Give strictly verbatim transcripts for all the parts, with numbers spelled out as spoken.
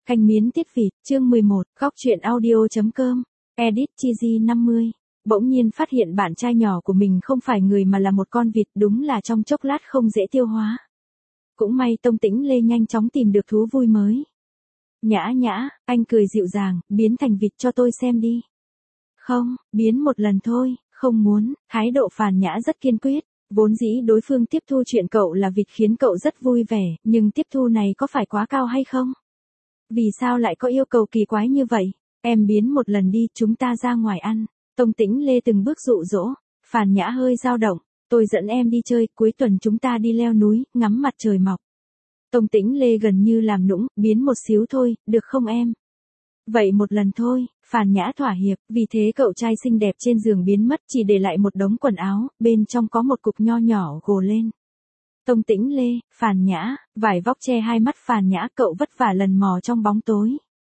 Canh miến tiết vịt, chương mười một, góc truyện audio chấm com, edit cheesy năm mươi. Bỗng nhiên phát hiện bạn trai nhỏ của mình không phải người mà là một con vịt, đúng là trong chốc lát không dễ tiêu hóa. Cũng may Tông Tĩnh Lê nhanh chóng tìm được thú vui mới. Nhã nhã, anh cười dịu dàng, biến thành vịt cho tôi xem đi. Không, biến một lần thôi, không muốn, thái độ Phàn Nhã rất kiên quyết. Vốn dĩ đối phương tiếp thu chuyện cậu là vịt khiến cậu rất vui vẻ, nhưng tiếp thu này có phải quá cao hay không? Vì sao lại có yêu cầu kỳ quái như vậy? Em biến một lần đi, chúng ta ra ngoài ăn. Tông Tĩnh Lê từng bước dụ dỗ. Phàn Nhã hơi dao động. Tôi dẫn em đi chơi, cuối tuần chúng ta đi leo núi, ngắm mặt trời mọc. Tông Tĩnh Lê gần như làm nũng, biến một xíu thôi, được không em? Vậy một lần thôi, Phàn Nhã thỏa hiệp, vì thế cậu trai xinh đẹp trên giường biến mất, chỉ để lại một đống quần áo, bên trong có một cục nho nhỏ gồ lên. Tông Tĩnh Lê, Phàn Nhã, vải vóc che hai mắt Phàn Nhã, cậu vất vả lần mò trong bóng tối.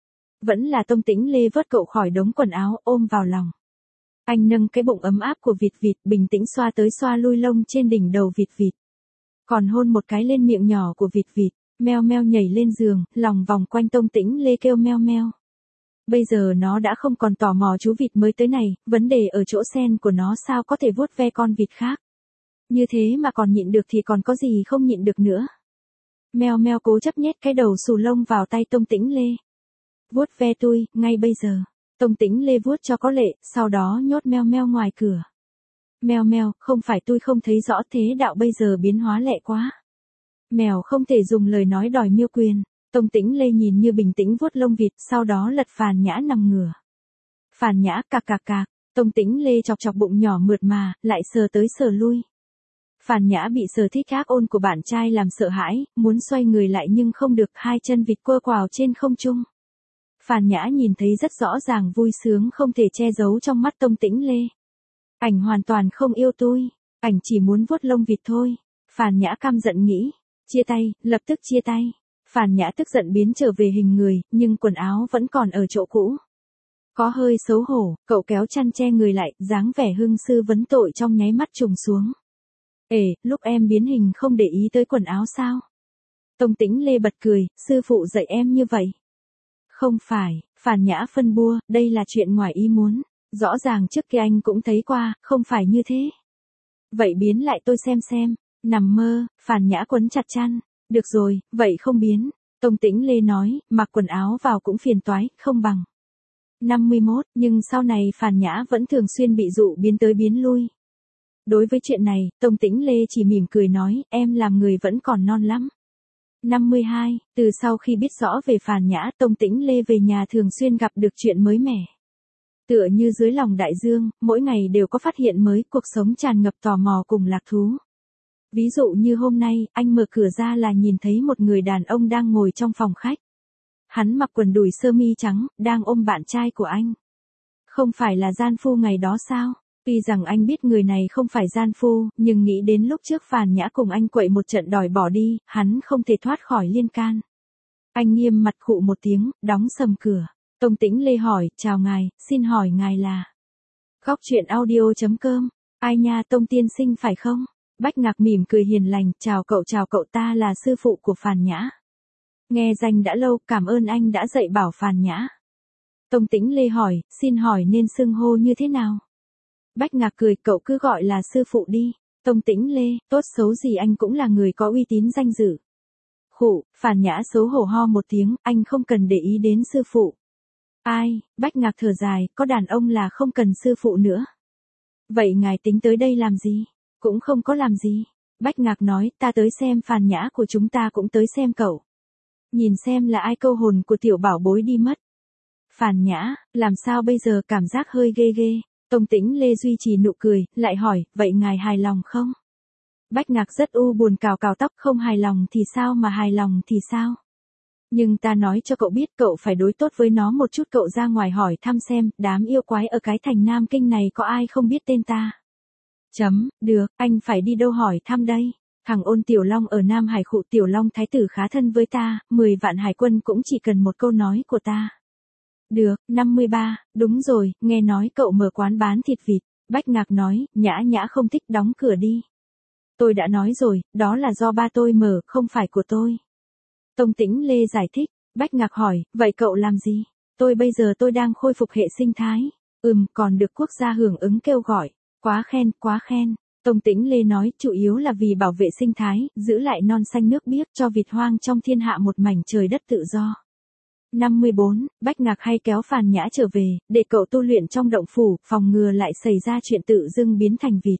Vẫn là Tông Tĩnh Lê vớt cậu khỏi đống quần áo, ôm vào lòng. Anh nâng cái bụng ấm áp của vịt vịt, bình tĩnh xoa tới xoa lui lông trên đỉnh đầu vịt vịt. Còn hôn một cái lên miệng nhỏ của vịt vịt, meo meo nhảy lên giường, lòng vòng quanh Tông Tĩnh Lê kêu meo meo. Bây giờ nó đã không còn tò mò chú vịt mới tới này, vấn đề ở chỗ sen của nó sao có thể vuốt ve con vịt khác. Như thế mà còn nhịn được thì còn có gì không nhịn được nữa. Meo meo cố chấp nhét cái đầu xù lông vào tay Tông Tĩnh Lê. Vuốt ve tôi, ngay bây giờ. Tông Tĩnh Lê vuốt cho có lệ, sau đó nhốt meo meo ngoài cửa. Meo meo, không phải tôi không thấy rõ thế đạo bây giờ biến hóa lẹ quá. Mèo không thể dùng lời nói đòi miêu quyền. Tông Tĩnh Lê nhìn như bình tĩnh vuốt lông vịt, sau đó lật Phàn Nhã nằm ngửa. Phàn Nhã cạc cạc cạc, Tông Tĩnh Lê chọc chọc bụng nhỏ mượt mà, lại sờ tới sờ lui. Phàn Nhã bị sờ thích ác ôn của bạn trai làm sợ hãi, muốn xoay người lại nhưng không được, hai chân vịt quơ quào trên không trung. Phàn Nhã nhìn thấy rất rõ ràng vui sướng không thể che giấu trong mắt Tông Tĩnh Lê. Ảnh hoàn toàn không yêu tôi, ảnh chỉ muốn vuốt lông vịt thôi. Phàn Nhã căm giận nghĩ, chia tay, lập tức chia tay. Phàn Nhã tức giận biến trở về hình người, nhưng quần áo vẫn còn ở chỗ cũ. Có hơi xấu hổ, cậu kéo chăn che người lại, dáng vẻ hưng sư vấn tội trong nháy mắt trùng xuống. Ê, lúc em biến hình không để ý tới quần áo sao? Tông Tĩnh Lê bật cười, sư phụ dạy em như vậy. Không phải, Phàn Nhã phân bua, đây là chuyện ngoài ý muốn. Rõ ràng trước kia anh cũng thấy qua, không phải như thế. Vậy biến lại tôi xem xem. Nằm mơ, Phàn Nhã quấn chặt chăn. Được rồi, vậy không biến. Tông Tĩnh Lê nói, mặc quần áo vào cũng phiền toái, không bằng. năm mươi mốt, nhưng sau này Phàn Nhã vẫn thường xuyên bị dụ biến tới biến lui. Đối với chuyện này, Tông Tĩnh Lê chỉ mỉm cười nói, em làm người vẫn còn non lắm. năm mươi hai, từ sau khi biết rõ về Phàn Nhã, Tông Tĩnh Lê về nhà thường xuyên gặp được chuyện mới mẻ. Tựa như dưới lòng đại dương, mỗi ngày đều có phát hiện mới, cuộc sống tràn ngập tò mò cùng lạc thú. Ví dụ như hôm nay, anh mở cửa ra là nhìn thấy một người đàn ông đang ngồi trong phòng khách. Hắn mặc quần đùi sơ mi trắng, đang ôm bạn trai của anh. Không phải là gian phu ngày đó sao? Tuy rằng anh biết người này không phải gian phu, nhưng nghĩ đến lúc trước Phàn Nhã cùng anh quậy một trận đòi bỏ đi, hắn không thể thoát khỏi liên can. Anh nghiêm mặt khụ một tiếng, đóng sầm cửa. Tông Tĩnh Lê hỏi, chào ngài, xin hỏi ngài là... Góc truyện audio chấm com, ai nha Tông tiên sinh phải không? Bách Ngạc mỉm cười hiền lành, chào cậu chào cậu, ta là sư phụ của Phàn Nhã. Nghe danh đã lâu, cảm ơn anh đã dạy bảo Phàn Nhã. Tông Tĩnh Lê hỏi, xin hỏi nên xưng hô như thế nào? Bách Ngạc cười, cậu cứ gọi là sư phụ đi. Tông Tĩnh Lê, tốt xấu gì anh cũng là người có uy tín danh dự. Khụ, Phàn Nhã xấu hổ ho một tiếng, anh không cần để ý đến sư phụ. Ai, Bách Ngạc thở dài, có đàn ông là không cần sư phụ nữa. Vậy ngài tính tới đây làm gì? Cũng không có làm gì. Bách Ngạc nói, ta tới xem Phàn Nhã của chúng ta cũng tới xem cậu. Nhìn xem là ai câu hồn của tiểu bảo bối đi mất. Phàn Nhã, làm sao bây giờ cảm giác hơi ghê ghê. Tông Tĩnh Lê duy trì nụ cười, lại hỏi, vậy ngài hài lòng không? Bách Ngạc rất u buồn cào cào tóc, không hài lòng thì sao mà hài lòng thì sao? Nhưng ta nói cho cậu biết cậu phải đối tốt với nó một chút, cậu ra ngoài hỏi thăm xem, đám yêu quái ở cái thành Nam Kinh này có ai không biết tên ta? Chấm, được, anh phải đi đâu hỏi thăm đây? Thằng Ôn Tiểu Long ở Nam Hải khụ, Tiểu Long thái tử khá thân với ta, mười vạn hải quân cũng chỉ cần một câu nói của ta. Được, năm mươi ba, đúng rồi, nghe nói cậu mở quán bán thịt vịt. Bách Ngạc nói, Nhã Nhã không thích, đóng cửa đi. Tôi đã nói rồi, đó là do ba tôi mở, không phải của tôi. Tông Tĩnh Lê giải thích, Bách Ngạc hỏi, vậy cậu làm gì? Tôi bây giờ tôi đang khôi phục hệ sinh thái. Ừm, còn được quốc gia hưởng ứng kêu gọi. Quá khen, quá khen. Tông Tĩnh Lê nói, chủ yếu là vì bảo vệ sinh thái, giữ lại non xanh nước biếc cho vịt hoang trong thiên hạ một mảnh trời đất tự do. năm mươi bốn, Bách Ngạc hay kéo Phàn Nhã trở về, để cậu tu luyện trong động phủ, phòng ngừa lại xảy ra chuyện tự dưng biến thành vịt.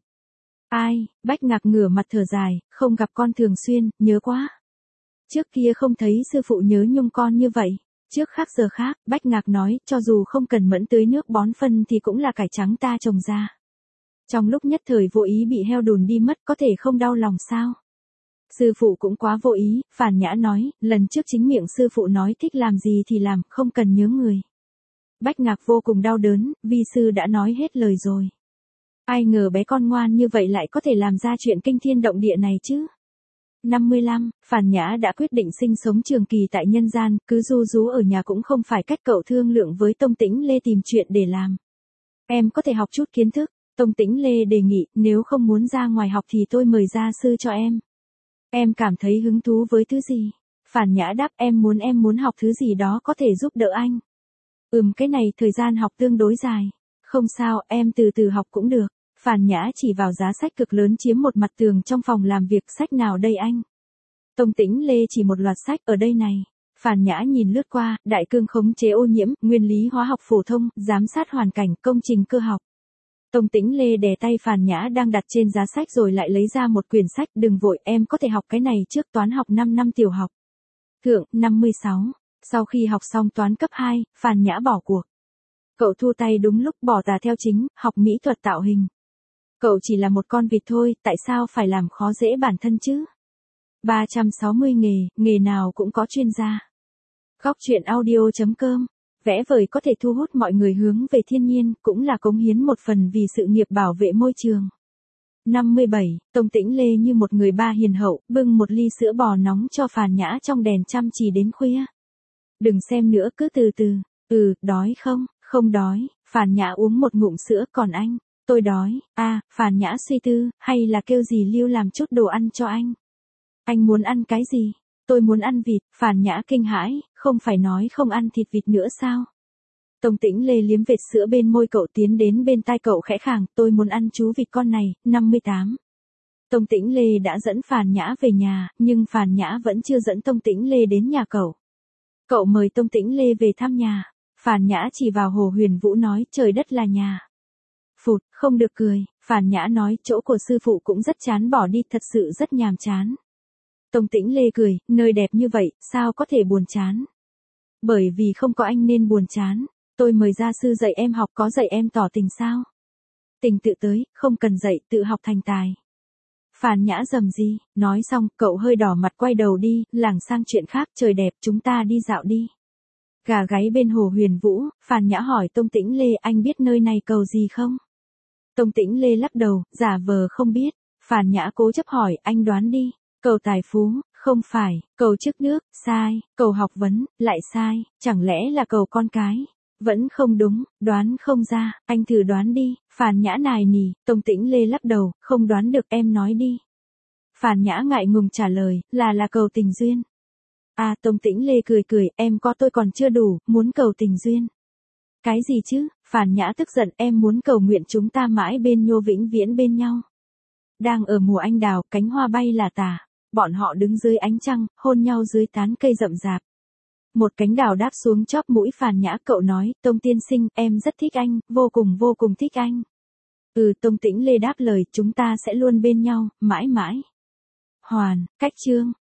Ai, Bách Ngạc ngửa mặt thở dài, không gặp con thường xuyên, nhớ quá. Trước kia không thấy sư phụ nhớ nhung con như vậy. Trước khác giờ khác, Bách Ngạc nói, cho dù không cần mẫn tưới nước bón phân thì cũng là cải trắng ta trồng ra. Trong lúc nhất thời vô ý bị heo đùn đi mất có thể không đau lòng sao? Sư phụ cũng quá vô ý, Phàn Nhã nói, lần trước chính miệng sư phụ nói thích làm gì thì làm, không cần nhớ người. Bách Ngạc vô cùng đau đớn, vi sư đã nói hết lời rồi. Ai ngờ bé con ngoan như vậy lại có thể làm ra chuyện kinh thiên động địa này chứ? năm mươi lăm, Phàn Nhã đã quyết định sinh sống trường kỳ tại nhân gian, cứ ru rú ở nhà cũng không phải cách cậu thương lượng với Tông Tĩnh Lê tìm chuyện để làm. Em có thể học chút kiến thức. Tông Tĩnh Lê đề nghị, nếu không muốn ra ngoài học thì tôi mời gia sư cho em. Em cảm thấy hứng thú với thứ gì? Phàn Nhã đáp, em muốn em muốn học thứ gì đó có thể giúp đỡ anh. Ừm, cái này thời gian học tương đối dài. Không sao, em từ từ học cũng được. Phàn Nhã chỉ vào giá sách cực lớn chiếm một mặt tường trong phòng làm việc, sách nào đây anh? Tông Tĩnh Lê chỉ một loạt sách ở đây này. Phàn Nhã nhìn lướt qua, đại cương khống chế ô nhiễm, nguyên lý hóa học phổ thông, giám sát hoàn cảnh, công trình cơ học. Tông Tĩnh Lê đè tay Phàn Nhã đang đặt trên giá sách rồi lại lấy ra một quyển sách, đừng vội, em có thể học cái này trước, toán học năm năm tiểu học. Thượng, năm mươi sáu. Sau khi học xong toán cấp hai, Phàn Nhã bỏ cuộc. Cậu thua tay đúng lúc, bỏ tà theo chính, học mỹ thuật tạo hình. Cậu chỉ là một con vịt thôi, tại sao phải làm khó dễ bản thân chứ? ba trăm sáu mươi nghề, nghề nào cũng có chuyên gia. Góc truyện audio chấm com. Vẽ vời có thể thu hút mọi người hướng về thiên nhiên, cũng là cống hiến một phần vì sự nghiệp bảo vệ môi trường. năm mươi bảy, Tông Tĩnh Lê như một người ba hiền hậu, bưng một ly sữa bò nóng cho Phàn Nhã trong đèn chăm chỉ đến khuya. Đừng xem nữa, cứ từ từ. Ừ, đói không? Không đói. Phàn Nhã uống một ngụm sữa, còn anh? Tôi đói. À, Phàn Nhã suy tư, hay là kêu dì Lưu làm chút đồ ăn cho anh? Anh muốn ăn cái gì? Tôi muốn ăn vịt. Phàn Nhã kinh hãi, không phải nói không ăn thịt vịt nữa sao? Tông Tĩnh Lê liếm vệt sữa bên môi cậu, tiến đến bên tai cậu khẽ khàng, tôi muốn ăn chú vịt con này. năm mươi tám. Tông Tĩnh Lê đã dẫn Phàn Nhã về nhà, nhưng Phàn Nhã vẫn chưa dẫn Tông Tĩnh Lê đến nhà cậu. Cậu mời Tông Tĩnh Lê về thăm nhà. Phàn Nhã chỉ vào Hồ Huyền Vũ nói, trời đất là nhà. Phụt, không được cười. Phàn Nhã nói, chỗ của sư phụ cũng rất chán, bỏ đi, thật sự rất nhàm chán. Tông Tĩnh Lê cười, nơi đẹp như vậy, sao có thể buồn chán? Bởi vì không có anh nên buồn chán. Tôi mời gia sư dạy em học, có dạy em tỏ tình sao? Tình tự tới, không cần dạy, tự học thành tài. Phàn Nhã rầm gì, nói xong, cậu hơi đỏ mặt quay đầu đi, lảng sang chuyện khác, trời đẹp, chúng ta đi dạo đi. Gà gáy bên Hồ Huyền Vũ, Phàn Nhã hỏi Tông Tĩnh Lê, anh biết nơi này cầu gì không? Tông Tĩnh Lê lắc đầu, giả vờ không biết. Phàn Nhã cố chấp hỏi, anh đoán đi. Cầu tài phú, không phải. Cầu chức nước, sai. Cầu học vấn, lại sai. Chẳng lẽ là cầu con cái? Vẫn không đúng, đoán không ra, anh thử đoán đi. Phàn Nhã nài nỉ. Tông Tĩnh Lê lắc đầu, không đoán được, em nói đi. Phàn Nhã ngại ngùng trả lời, là là cầu tình duyên. À, Tông Tĩnh Lê cười cười, em có tôi còn chưa đủ, muốn cầu tình duyên. Cái gì chứ? Phàn Nhã tức giận, em muốn cầu nguyện chúng ta mãi bên nhau, vĩnh viễn bên nhau. Đang ở mùa anh đào, cánh hoa bay là tả. Bọn họ đứng dưới ánh trăng, hôn nhau dưới tán cây rậm rạp. Một cánh đào đáp xuống chóp mũi Phàn Nhã, cậu nói, Tông tiên sinh, em rất thích anh, vô cùng vô cùng thích anh. Ừ, Tông Tĩnh Lê đáp lời, chúng ta sẽ luôn bên nhau, mãi mãi. Hoàn, cách chương.